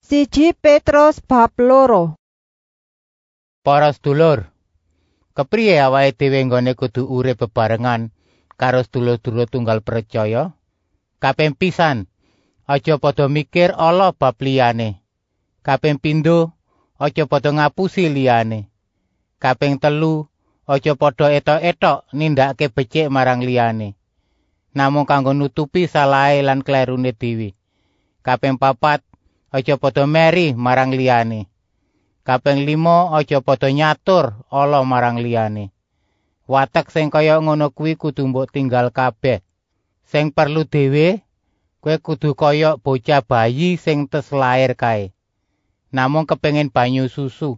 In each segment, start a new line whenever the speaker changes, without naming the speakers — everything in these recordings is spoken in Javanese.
1 Petrus bab 2.
Para sedulur, kepriye awake dhewe nggone kudu urip bebarengan karo sedulur-sedulur tunggal percaya? Kaping pisan, aja padha mikir ala bab liyane. Kaping pindho, aja padha ngapusi liyane. Kaping telu, aja padha etok-etok nindakake becik marang liyane. Namung kanggo nutupi salahe lan klerune dhewe. Kaping papat, aja padha meri marang liyane. Kaping 5, aja padha nyatur ala marang liyane. Watek sing kaya ngono kuwi kudu mbok tinggal kabeh. Sing perlu dhewe, kowe kudu kaya bocah bayi sing tes lair kae. Namung kepengin banyu susu.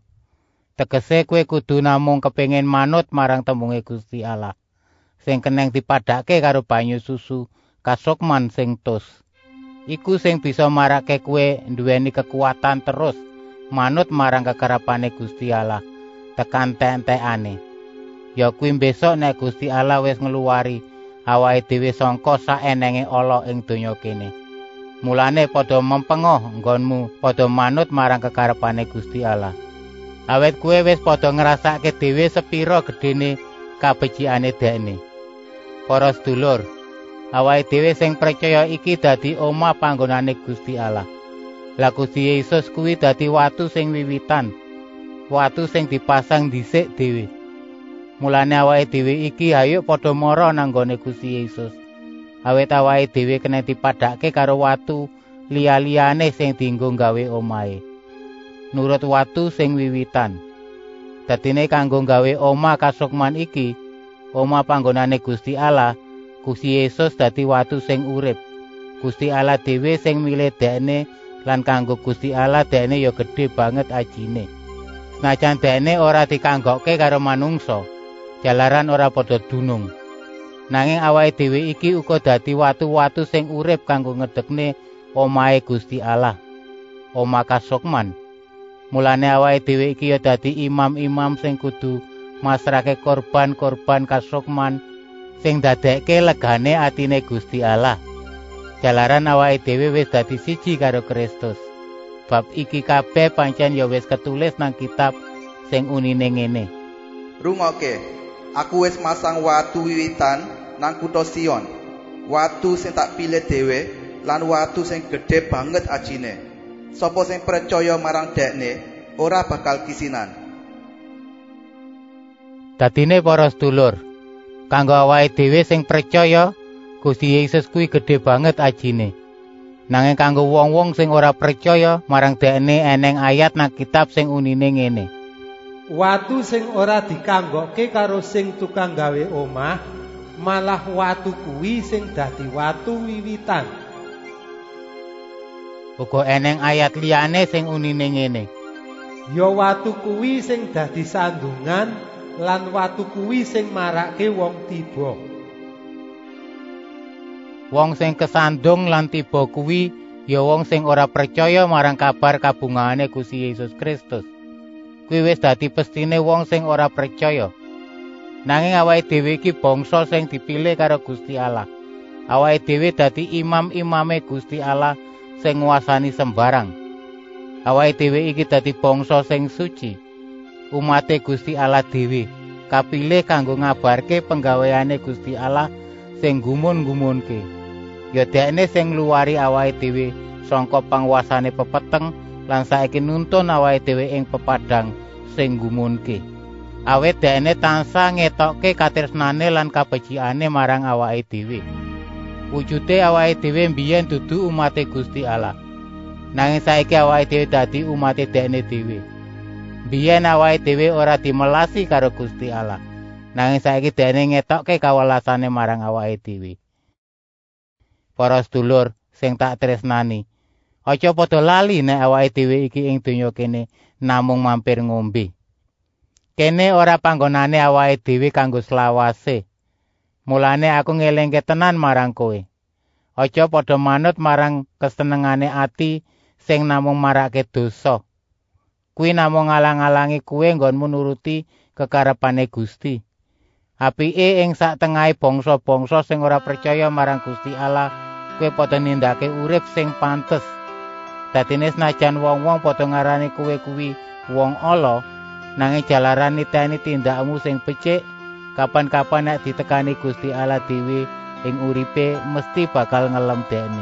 Tegese kowe kudu namung kepengin manut marang tembunge Gusti Allah. Sing keneng dipadhake karo banyu susu kasukman sing tus. Iku sing bisa marake kowe nduweni kekuatan terus manut marang kekarepane Gusti Allah tekan entek-entekane. Ya kuwi besok nek Gusti Allah wis ngluwari awake dhewe sangka saenenge ala ing donya kene. Mulane padha mempengoh nggonmu padha manut marang kekarepane Gusti Allah. Awet kowe wis padha ngrasake dhewe sepira gedene kabecikane Dekne. Para sedulur, awake dhewe sing percaya iki dadi omah panggonane Gusti Allah. Lah Gusti Yesus kuwi dadi watu sing wiwitan, watu sing dipasang dhisik dhewe. Mulane awake dhewe iki hayuk padha mara nang gone Gusti Yesus. Awet awake dhewe kena dipadhake karo watu liya-liyane sing dienggo gawe omahe. Nurut watu sing wiwitan. Dadine kanggo gawe omah kasukman iki, omah panggonane Gusti Allah, Gusti Yesus dadi watu sing urip. Gusti Allah dhewe sing milih Dekne lan kanggo Gusti Allah Dekne ya gedhe banget ajine. Senajan Dekne ora dikanggokke karo manungsa, jalaran ora padha dunung. Nanging awake dhewe iki uga dadi watu-watu sing urip kanggo ngedekne omahe Gusti Allah, omah kasukman. Mulane awake dhewe iki ya dadi imam-imam sing kudu masrahke korban-korban kasukman sing dadekke legane atine Gusti Allah. Jalaran awake dhewe wis dadi siji karo Kristus. Bab iki kabeh pancen ya wis ketulis nang kitab sing unine ngene.
Rungokke, aku wis masang watu wiwitan nang kutha Sion. Watu sing tak pilih dhewe lan watu sing gedhe banget ajine. Sapa sing percaya marang Dekne ora bakal kisinan.
Dadine para sedulur, kanggo awake dhewe sing percaya, Gusti Yesus kuwi gedhe banget ajine. Nanging kanggo wong-wong sing ora percaya marang Dekne eneng ayat nang kitab sing unine ngene.
Watu sing ora dikanggokke karo sing tukang gawe omah, malah watu kuwi sing dadi watu wiwitan.
Uga eneng ayat liyane sing unine ngene.
Ya watu kuwi sing dadi sandungan lan watu kuwi sing marake wong tiba.
Wong sing kesandung lan tiba kuwi ya wong sing ora percaya marang kabar kabungahane Gusti Yesus Kristus. Kuwi wis dadi pestine wong sing ora percaya. Nanging awake dhewe iki bangsa sing dipilih karo Gusti Allah. Awake dhewe dadi imam-imame Gusti Allah sing nguasani sembarang. Awake dhewe iki dadi bangsa sing suci. Umate Gusti Allah dhewe kapilih kanggo ngabarke penggaweane Gusti Allah sing gumun-gumunke. Ya Dekne sing ngluwari awake dhewe saka panguasane pepeteng lan saiki nuntun awake dhewe ing pepadang sing gumunke. Awet Dekne tansah ngetokke katresnane lan kabecikane marang awake dhewe. Wujude awake dhewe mbiyen dudu umate Gusti Allah. Nanging saiki awake dhewe dadi umate Dekne dhewe. Biyen awake dhewe ora dimelasi karo Gusti Allah. Nanging saiki Dekne ngetokke kawelasane marang awake dhewe. Para sedulur sing tak tresnani, aja padha lali nek awake dhewe iki ing donya kene namung mampir ngombe. Kene ora panggonane awake dhewe kanggo selawase. Mulane aku ngelingke tenan marang kowe. Aja padha manut marang kesenengane ati sing namung marake dosa. Kuwi namung ngalang-alangi kowe nggonmu nuruti kekarepane Gusti. Apike ing sak tengahe bangsa-bangsa sing ora percaya marang Gusti Allah, kowe padha nindakake urip sing pantes. Dadine senajan wong-wong padha ngarani kowe kuwi wong ala, nanging jalaran niteni tindakmu sing becik, kapan-kapan nek ditekani Gusti Allah dhewe ing uripe mesti bakal ngelem dekne.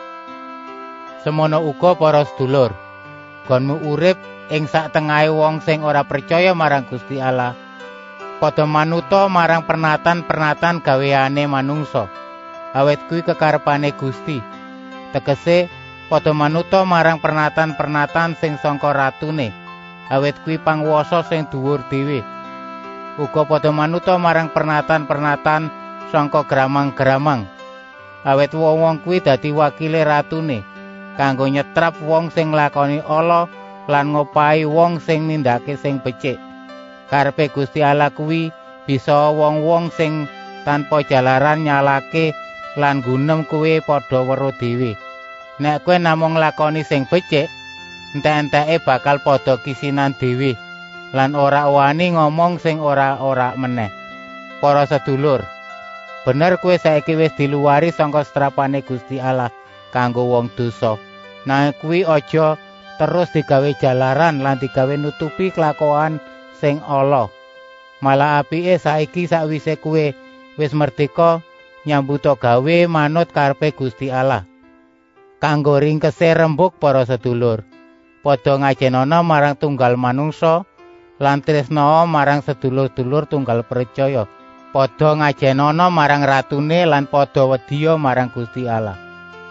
Semono uga para sedulur, gonmu urip ing sak tengahe wong sing ora percaya marang Gusti Allah, padha manuta marang pernatan-pernatan gaweane manungsa. Awet kuwi kekarepane Gusti. Tegese padha manuta marang pernatan-pernatan sing sangka ratune. Awet kuwi panguwasa sing dhuwur dhewe. Uga padha manuta marang pernatan-pernatan sangka gramang-gramang. Awet wong-wong kuwi dadi wakile ratune kanggo nyetrap wong sing nglakoni ala lan ngopahi wong sing nindakake sing becik. Karepe Gusti Allah kuwi bisa wong-wong sing tanpa jalaran nyalake lan gunem kuwi padha weruh dhewe. Nek kowe namung nglakoni sing becik, entek-enteke bakal padha kisinan dhewe lan ora wani ngomong sing ora-ora meneh. Para sedulur, bener kowe saiki wis diluwari saka setrapane Gusti Allah kanggo wong dosa. Nanging kuwi aja terus digawe jalaran lan digawe nutupi kelakuan sing ala. Malah apike saiki sakwise kowe wis merdeka nyambuta gawe manut karepe Gusti Allah. Kanggo ringkese rembug para sedulur, padha ngajenana marang tunggal manungsa lan tresna marang sedulur-dulur tunggal percaya. Padha ngajenana marang ratune lan padha wedya marang Gusti Allah.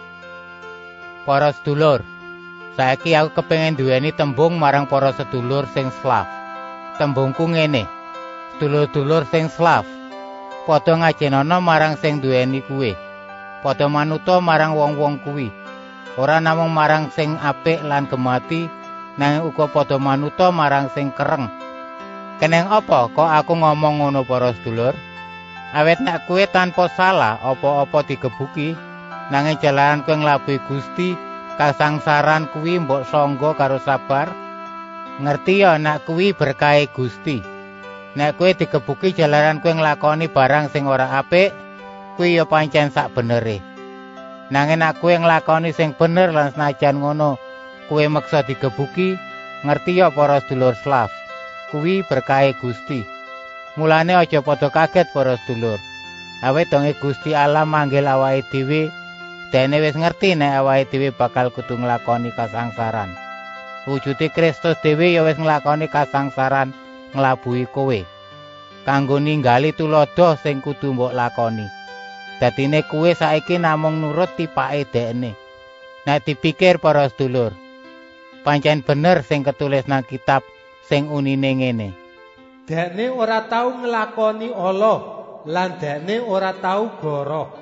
Para sedulur, saiki aku kepengin duweni tembung marang para sedulur sing Slav. Tembungku ngene: sedulur-dulur sing Slav, padha ngajenana marang sing duweni kuwe. Padha manuta marang wong-wong kuwi. Ora namung marang sing apik lan gemati, nanging uga padha manuta marang sing kereng. Keneng apa kok aku ngomong ngono para sedulur? Awet nek kowe tanpa salah apa-apa digebuki, nanging jalaran kowe nglabuhi Gusti, kasangsaran kuwi mbok sangga karo sabar. Ngerti ya nek kuwi berkahe Gusti. Nek kowe digebuki jalaran kowe nglakoni barang sing ora apik, kuwi ya pancen sak benere. Nanging nek kowe nglakoni sing bener lan senajan ngono kowe meksa digebuki, ngerti ya para sedulur Slav, kuwi berkahe Gusti. Mulane aja padha kaget para sedulur. Awit donge Gusti Allah manggil awake dhewe, dene wis ngerti nek awake dhewe bakal kudu nglakoni kasangsaran. Wujude Kristus dhewe ya wis nglakoni kasangsaran nglabuhi kowe. Kanggo ninggali tulodo sing kudu mbok lakoni. Dadine kowe saiki namung nurut tipake dekne. Nek dipikir para sedulur, pancen bener sing ketulis nang kitab sing unine ngene.
Dekne ora tau nglakoni ala lan dekne ora tau goroh.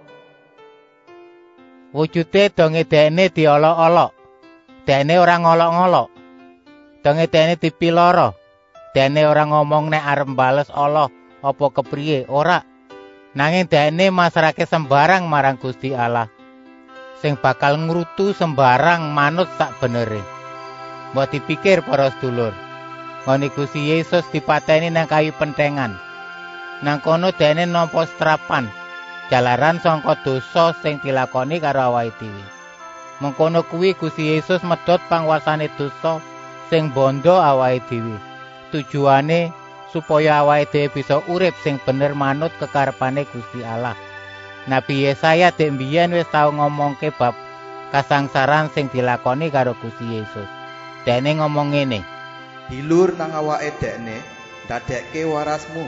Wujude donge dekne diolok-olok. Dekne ora ngolok-ngolok. Donge dekne dipiloro. Dekne ora ngomong nek arep bales ala apa kepriye, ora. Nanging dekne masrahke sembarang marang Gusti Allah, sing bakal ngrutu sembarang manut sak benere. Mbok dipikir para sedulur, ngene Gusti Yesus dipateni nang kayu pentengan. Nang kono dekne nampa setrapan, jalaran sangka dosa sing dilakoni karo awake dhewe. Mengkono kuwi Gusti Yesus medhot panguasane dosa sing bondo awake dhewe. Tujuane supaya awake dhewe bisa urip sing bener manut kekarepane Gusti Allah. Nabi Yesaya dek mbiyen wis tau ngomongke bab kasangsaran sing dilakoni karo Gusti Yesus. Dene ngomong ngene,
Dilur nang awake dekne, dadekke warasmu.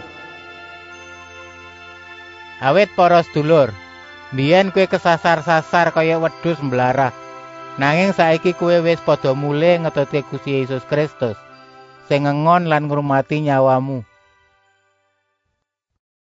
awit para sedulur, mbiyen kowe kesasar-sasar kaya wedhus mblarah. Nanging saiki kowe wis padha mulih ngetutke Gusti Yesus Kristus, sing ngengon lan ngurmati nyawamu.